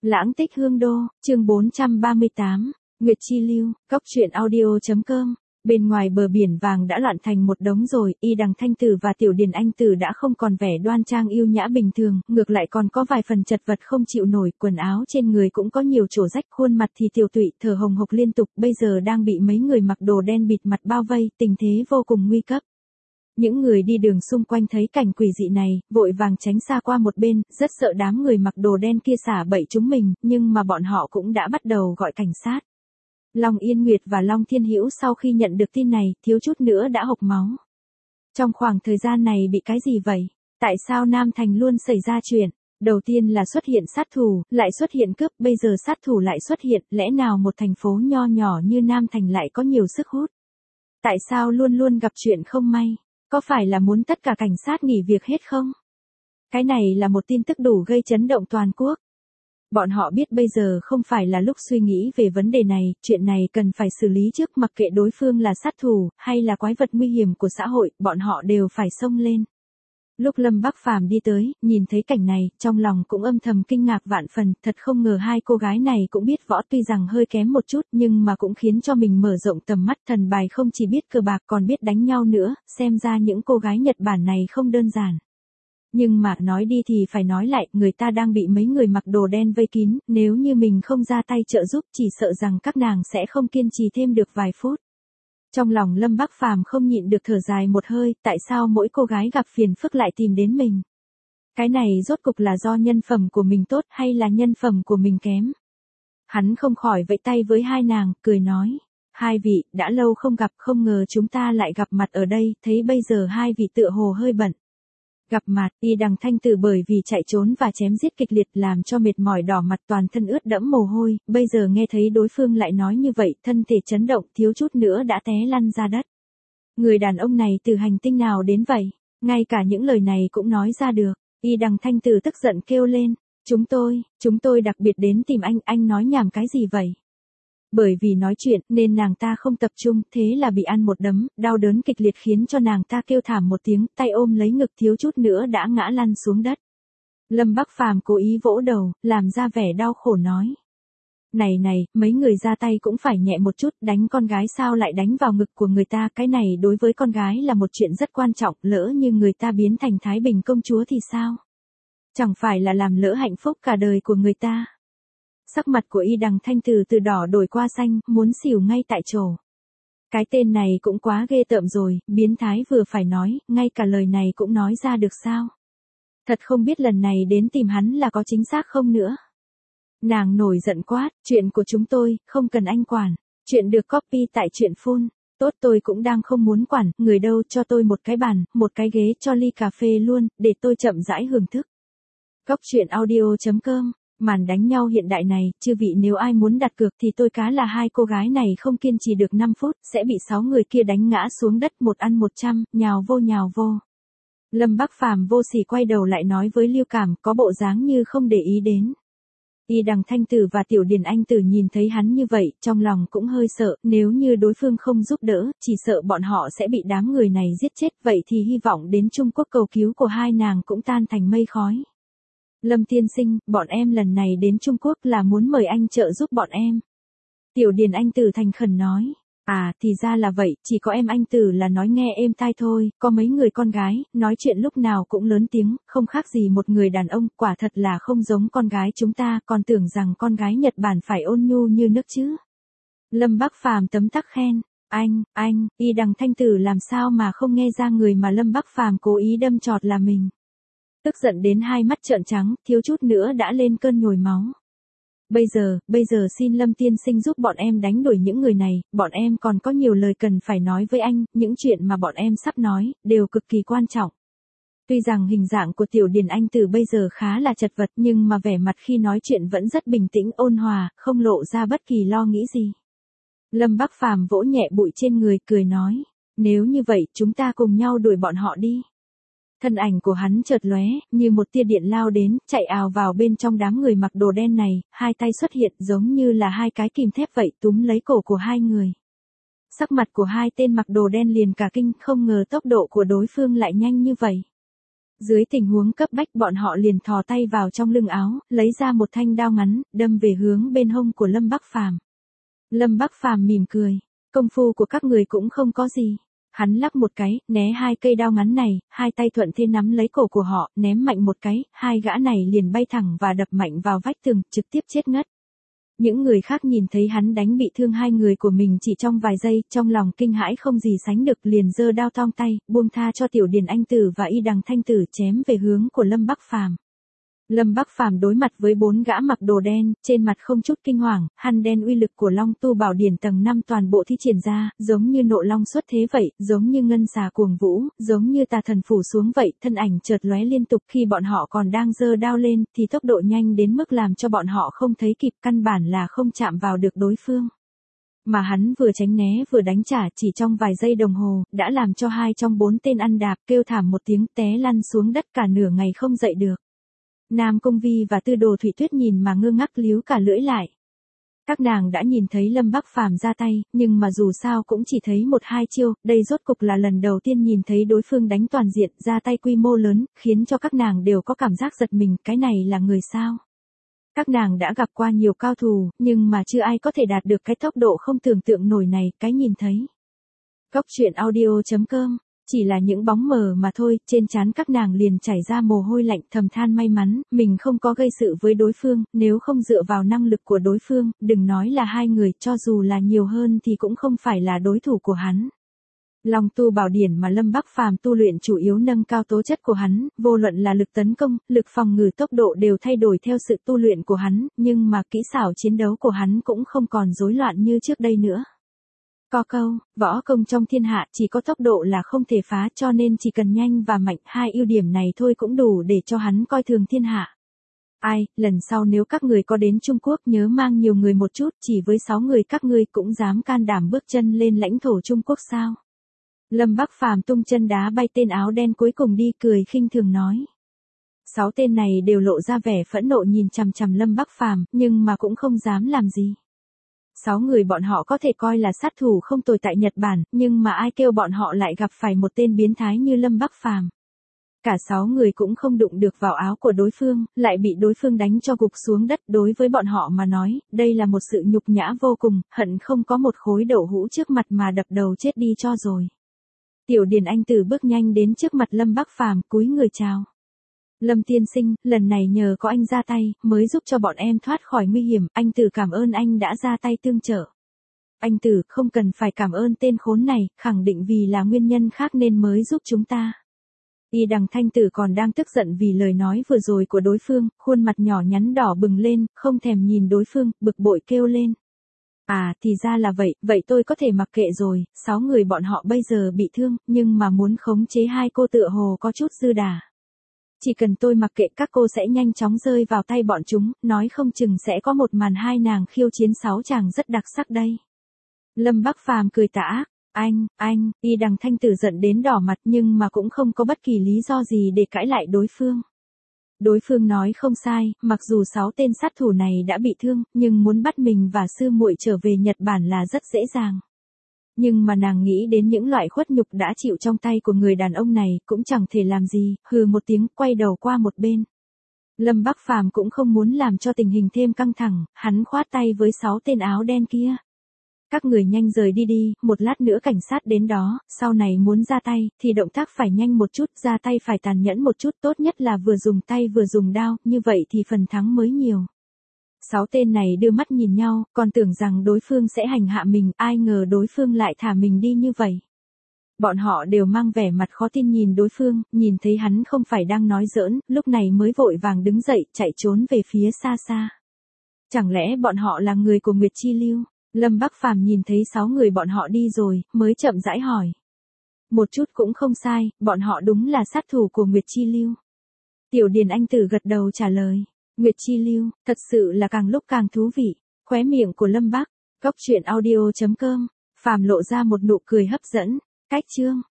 Lãng tích hương đô, chương 438, Nguyệt Chi Lưu, Cóc truyện audio.com. Bên ngoài bờ biển vàng đã loạn thành một đống rồi, Y Đằng Thanh Tử và Tiểu Điền Anh Tử đã không còn vẻ đoan trang yêu nhã bình thường, ngược lại còn có vài phần chật vật không chịu nổi, quần áo trên người cũng có nhiều chỗ rách, khuôn mặt thì tiều tụy, thở hồng hộc liên tục, bây giờ đang bị mấy người mặc đồ đen bịt mặt bao vây, tình thế vô cùng nguy cấp. Những người đi đường xung quanh thấy cảnh quỷ dị này, vội vàng tránh xa qua một bên, rất sợ đám người mặc đồ đen kia xả bậy chúng mình, nhưng mà bọn họ cũng đã bắt đầu gọi cảnh sát. Long Yên Nguyệt và Long Thiên Hữu sau khi nhận được tin này, thiếu chút nữa đã hộc máu. Trong khoảng thời gian này bị cái gì vậy? Tại sao Nam Thành luôn xảy ra chuyện? Đầu tiên là xuất hiện sát thủ, lại xuất hiện cướp, bây giờ sát thủ lại xuất hiện, lẽ nào một thành phố nho nhỏ như Nam Thành lại có nhiều sức hút? Tại sao luôn luôn gặp chuyện không may? Có phải là muốn tất cả cảnh sát nghỉ việc hết không? Cái này là một tin tức đủ gây chấn động toàn quốc. Bọn họ biết bây giờ không phải là lúc suy nghĩ về vấn đề này, chuyện này cần phải xử lý trước, mặc kệ đối phương là sát thủ, hay là quái vật nguy hiểm của xã hội, bọn họ đều phải xông lên. Lúc Lâm Bắc Phàm đi tới, nhìn thấy cảnh này, trong lòng cũng âm thầm kinh ngạc vạn phần, thật không ngờ hai cô gái này cũng biết võ, tuy rằng hơi kém một chút nhưng mà cũng khiến cho mình mở rộng tầm mắt, thần bài không chỉ biết cờ bạc còn biết đánh nhau nữa, xem ra những cô gái Nhật Bản này không đơn giản. Nhưng mà nói đi thì phải nói lại, người ta đang bị mấy người mặc đồ đen vây kín, nếu như mình không ra tay trợ giúp chỉ sợ rằng các nàng sẽ không kiên trì thêm được vài phút. Trong lòng Lâm Bắc Phàm không nhịn được thở dài một hơi, tại sao mỗi cô gái gặp phiền phức lại tìm đến mình? Cái này rốt cục là do nhân phẩm của mình tốt hay là nhân phẩm của mình kém? Hắn không khỏi vẫy tay với hai nàng, cười nói. Hai vị, đã lâu không gặp, không ngờ chúng ta lại gặp mặt ở đây, thấy bây giờ hai vị tựa hồ hơi bận. Gặp mặt, Y Đằng Thanh Tử bởi vì chạy trốn và chém giết kịch liệt làm cho mệt mỏi đỏ mặt, toàn thân ướt đẫm mồ hôi, bây giờ nghe thấy đối phương lại nói như vậy, thân thể chấn động, thiếu chút nữa đã té lăn ra đất. Người đàn ông này từ hành tinh nào đến vậy? Ngay cả những lời này cũng nói ra được. Y Đằng Thanh Tử tức giận kêu lên, chúng tôi đặc biệt đến tìm anh nói nhảm cái gì vậy? Bởi vì nói chuyện nên nàng ta không tập trung, thế là bị ăn một đấm, đau đớn kịch liệt khiến cho nàng ta kêu thảm một tiếng, tay ôm lấy ngực thiếu chút nữa đã ngã lăn xuống đất. Lâm Bắc Phàm cố ý vỗ đầu, làm ra vẻ đau khổ nói. Này, mấy người ra tay cũng phải nhẹ một chút, đánh con gái sao lại đánh vào ngực của người ta, cái này đối với con gái là một chuyện rất quan trọng, lỡ như người ta biến thành Thái Bình công chúa thì sao? Chẳng phải là làm lỡ hạnh phúc cả đời của người ta. Sắc mặt của Y Đằng Thanh Tử từ đỏ đổi qua xanh, muốn xỉu ngay tại chỗ. Cái tên này cũng quá ghê tởm rồi, biến thái vừa phải nói, ngay cả lời này cũng nói ra được sao? Thật không biết lần này đến tìm hắn là có chính xác không nữa. Nàng nổi giận quát, chuyện của chúng tôi, không cần anh quản. Chuyện được copy tại truyện phun. Tốt, tôi cũng đang không muốn quản, người đâu, cho tôi một cái bàn, một cái ghế, cho ly cà phê luôn, để tôi chậm rãi hưởng thức. Cóc truyện audio.com. Màn đánh nhau hiện đại này, chư vị nếu ai muốn đặt cược thì tôi cá là hai cô gái này không kiên trì được 5 phút, sẽ bị 6 người kia đánh ngã xuống đất, một ăn 100, nhào vô. Lâm Bắc Phàm vô sỉ quay đầu lại nói với Lưu Cảm, có bộ dáng như không để ý đến. Y Đằng Thanh Tử và Tiểu Điền Anh Tử nhìn thấy hắn như vậy, trong lòng cũng hơi sợ, nếu như đối phương không giúp đỡ, chỉ sợ bọn họ sẽ bị đám người này giết chết, vậy thì hy vọng đến Trung Quốc cầu cứu của hai nàng cũng tan thành mây khói. Lâm tiên sinh, bọn em lần này đến Trung Quốc là muốn mời anh trợ giúp bọn em. Tiểu Điền Anh Tử thành khẩn nói. À, thì ra là vậy, chỉ có em anh Tử là nói nghe êm tai thôi, có mấy người con gái, nói chuyện lúc nào cũng lớn tiếng, không khác gì một người đàn ông, quả thật là không giống con gái chúng ta, còn tưởng rằng con gái Nhật Bản phải ôn nhu như nước chứ. Lâm Bắc Phàm tấm tắc khen. Anh, Y Đằng Thanh Tử làm sao mà không nghe ra người mà Lâm Bắc Phàm cố ý đâm chọt là mình. Tức giận đến hai mắt trợn trắng, thiếu chút nữa đã lên cơn nhồi máu. Bây giờ xin Lâm tiên sinh giúp bọn em đánh đuổi những người này, bọn em còn có nhiều lời cần phải nói với anh, những chuyện mà bọn em sắp nói, đều cực kỳ quan trọng. Tuy rằng hình dạng của Tiểu Điền Anh Tử bây giờ khá là chật vật nhưng mà vẻ mặt khi nói chuyện vẫn rất bình tĩnh ôn hòa, không lộ ra bất kỳ lo nghĩ gì. Lâm Bắc Phàm vỗ nhẹ bụi trên người, cười nói, nếu như vậy chúng ta cùng nhau đuổi bọn họ đi. Thân ảnh của hắn chợt lóe, như một tia điện lao đến, chạy ào vào bên trong đám người mặc đồ đen này, hai tay xuất hiện giống như là hai cái kìm thép vậy, túm lấy cổ của hai người. Sắc mặt của hai tên mặc đồ đen liền cả kinh, không ngờ tốc độ của đối phương lại nhanh như vậy. Dưới tình huống cấp bách bọn họ liền thò tay vào trong lưng áo, lấy ra một thanh đao ngắn, đâm về hướng bên hông của Lâm Bắc Phàm. Lâm Bắc Phàm mỉm cười, công phu của các người cũng không có gì. Hắn lắc một cái, né hai cây đao ngắn này, hai tay thuận thế nắm lấy cổ của họ, ném mạnh một cái, hai gã này liền bay thẳng và đập mạnh vào vách tường, trực tiếp chết ngất. Những người khác nhìn thấy hắn đánh bị thương hai người của mình chỉ trong vài giây, trong lòng kinh hãi không gì sánh được, liền giơ đao thong tay, buông tha cho Tiểu Điền Anh Tử và Y Đằng Thanh Tử chém về hướng của Lâm Bắc Phàm. Lâm Bắc Phàm đối mặt với bốn gã mặc đồ đen, trên mặt không chút kinh hoàng, hăn đen uy lực của Long Tu Bảo Điển tầng 5 toàn bộ thi triển ra, giống như nộ long xuất thế vậy, giống như ngân xà cuồng vũ, giống như tà thần phủ xuống vậy, thân ảnh chợt lóe liên tục, khi bọn họ còn đang giơ đao lên, thì tốc độ nhanh đến mức làm cho bọn họ không thấy kịp, căn bản là không chạm vào được đối phương. Mà hắn vừa tránh né vừa đánh trả, chỉ trong vài giây đồng hồ, đã làm cho hai trong bốn tên ăn đạp kêu thảm một tiếng, té lăn xuống đất cả nửa ngày không dậy được. Nam Cung Vi và Tư Đồ Thủy Tuyết nhìn mà ngơ ngác líu cả lưỡi lại. Các nàng đã nhìn thấy Lâm Bắc Phàm ra tay, nhưng mà dù sao cũng chỉ thấy một hai chiêu, đây rốt cục là lần đầu tiên nhìn thấy đối phương đánh toàn diện, ra tay quy mô lớn, khiến cho các nàng đều có cảm giác giật mình, cái này là người sao? Các nàng đã gặp qua nhiều cao thủ, nhưng mà chưa ai có thể đạt được cái tốc độ không tưởng tượng nổi này, cái nhìn thấy. Cốc truyện audio.com. Chỉ là những bóng mờ mà thôi, trên trán các nàng liền chảy ra mồ hôi lạnh, thầm than may mắn, mình không có gây sự với đối phương, nếu không dựa vào năng lực của đối phương, đừng nói là hai người, cho dù là nhiều hơn thì cũng không phải là đối thủ của hắn. Long Tu Bảo Điển mà Lâm Bắc Phàm tu luyện chủ yếu nâng cao tố chất của hắn, vô luận là lực tấn công, lực phòng ngự, tốc độ đều thay đổi theo sự tu luyện của hắn, nhưng mà kỹ xảo chiến đấu của hắn cũng không còn rối loạn như trước đây nữa. Có câu, võ công trong thiên hạ chỉ có tốc độ là không thể phá, cho nên chỉ cần nhanh và mạnh, hai ưu điểm này thôi cũng đủ để cho hắn coi thường thiên hạ. Ai, lần sau nếu các người có đến Trung Quốc nhớ mang nhiều người một chút, chỉ với 6 người các ngươi cũng dám can đảm bước chân lên lãnh thổ Trung Quốc sao? Lâm Bắc Phàm tung chân đá bay tên áo đen cuối cùng đi, cười khinh thường nói. 6 tên này đều lộ ra vẻ phẫn nộ nhìn chằm chằm Lâm Bắc Phàm, nhưng mà cũng không dám làm gì. 6 người bọn họ có thể coi là sát thủ không tồi tại Nhật Bản, nhưng mà ai kêu bọn họ lại gặp phải một tên biến thái như Lâm Bắc Phàm. Cả 6 người cũng không đụng được vào áo của đối phương, lại bị đối phương đánh cho gục xuống đất, đối với bọn họ mà nói, đây là một sự nhục nhã vô cùng, hận không có một khối đậu hũ trước mặt mà đập đầu chết đi cho rồi. Tiểu Điền Anh Tử bước nhanh đến trước mặt Lâm Bắc Phàm, cúi người chào. Lâm tiên sinh, lần này nhờ có anh ra tay, mới giúp cho bọn em thoát khỏi nguy hiểm, anh Tử cảm ơn anh đã ra tay tương trợ. Anh Tử, không cần phải cảm ơn tên khốn này, khẳng định vì là nguyên nhân khác nên mới giúp chúng ta. Y Đằng Thanh Tử còn đang tức giận vì lời nói vừa rồi của đối phương, khuôn mặt nhỏ nhắn đỏ bừng lên, không thèm nhìn đối phương, bực bội kêu lên. À, thì ra là vậy, vậy tôi có thể mặc kệ rồi, 6 người bọn họ bây giờ bị thương, nhưng mà muốn khống chế hai cô tựa hồ có chút dư đà. Chỉ cần tôi mặc kệ các cô sẽ nhanh chóng rơi vào tay bọn chúng, nói không chừng sẽ có một màn hai nàng khiêu chiến 6 chàng rất đặc sắc đây. Lâm Bắc Phàm cười tà ác, anh, Y Đằng Thanh Tử giận đến đỏ mặt nhưng mà cũng không có bất kỳ lý do gì để cãi lại đối phương. Đối phương nói không sai, mặc dù 6 tên sát thủ này đã bị thương, nhưng muốn bắt mình và sư muội trở về Nhật Bản là rất dễ dàng. Nhưng mà nàng nghĩ đến những loại khuất nhục đã chịu trong tay của người đàn ông này, cũng chẳng thể làm gì, hừ một tiếng, quay đầu qua một bên. Lâm Bắc Phàm cũng không muốn làm cho tình hình thêm căng thẳng, hắn khoát tay với 6 tên áo đen kia. Các người nhanh rời đi đi, một lát nữa cảnh sát đến đó, sau này muốn ra tay, thì động tác phải nhanh một chút, ra tay phải tàn nhẫn một chút, tốt nhất là vừa dùng tay vừa dùng đao, như vậy thì phần thắng mới nhiều. 6 tên này đưa mắt nhìn nhau, còn tưởng rằng đối phương sẽ hành hạ mình, ai ngờ đối phương lại thả mình đi như vậy. Bọn họ đều mang vẻ mặt khó tin nhìn đối phương, nhìn thấy hắn không phải đang nói giỡn, lúc này mới vội vàng đứng dậy, chạy trốn về phía xa xa. Chẳng lẽ bọn họ là người của Nguyệt Chi Lưu? Lâm Bắc Phàm nhìn thấy 6 người bọn họ đi rồi, mới chậm rãi hỏi. Một chút cũng không sai, bọn họ đúng là sát thủ của Nguyệt Chi Lưu. Tiểu Điền Anh Tử gật đầu trả lời. Nguyệt Chi Lưu, thật sự là càng lúc càng thú vị. Khóe miệng của Lâm Bắc, cốc truyện audio.com, Phàm lộ ra một nụ cười hấp dẫn. Cách chương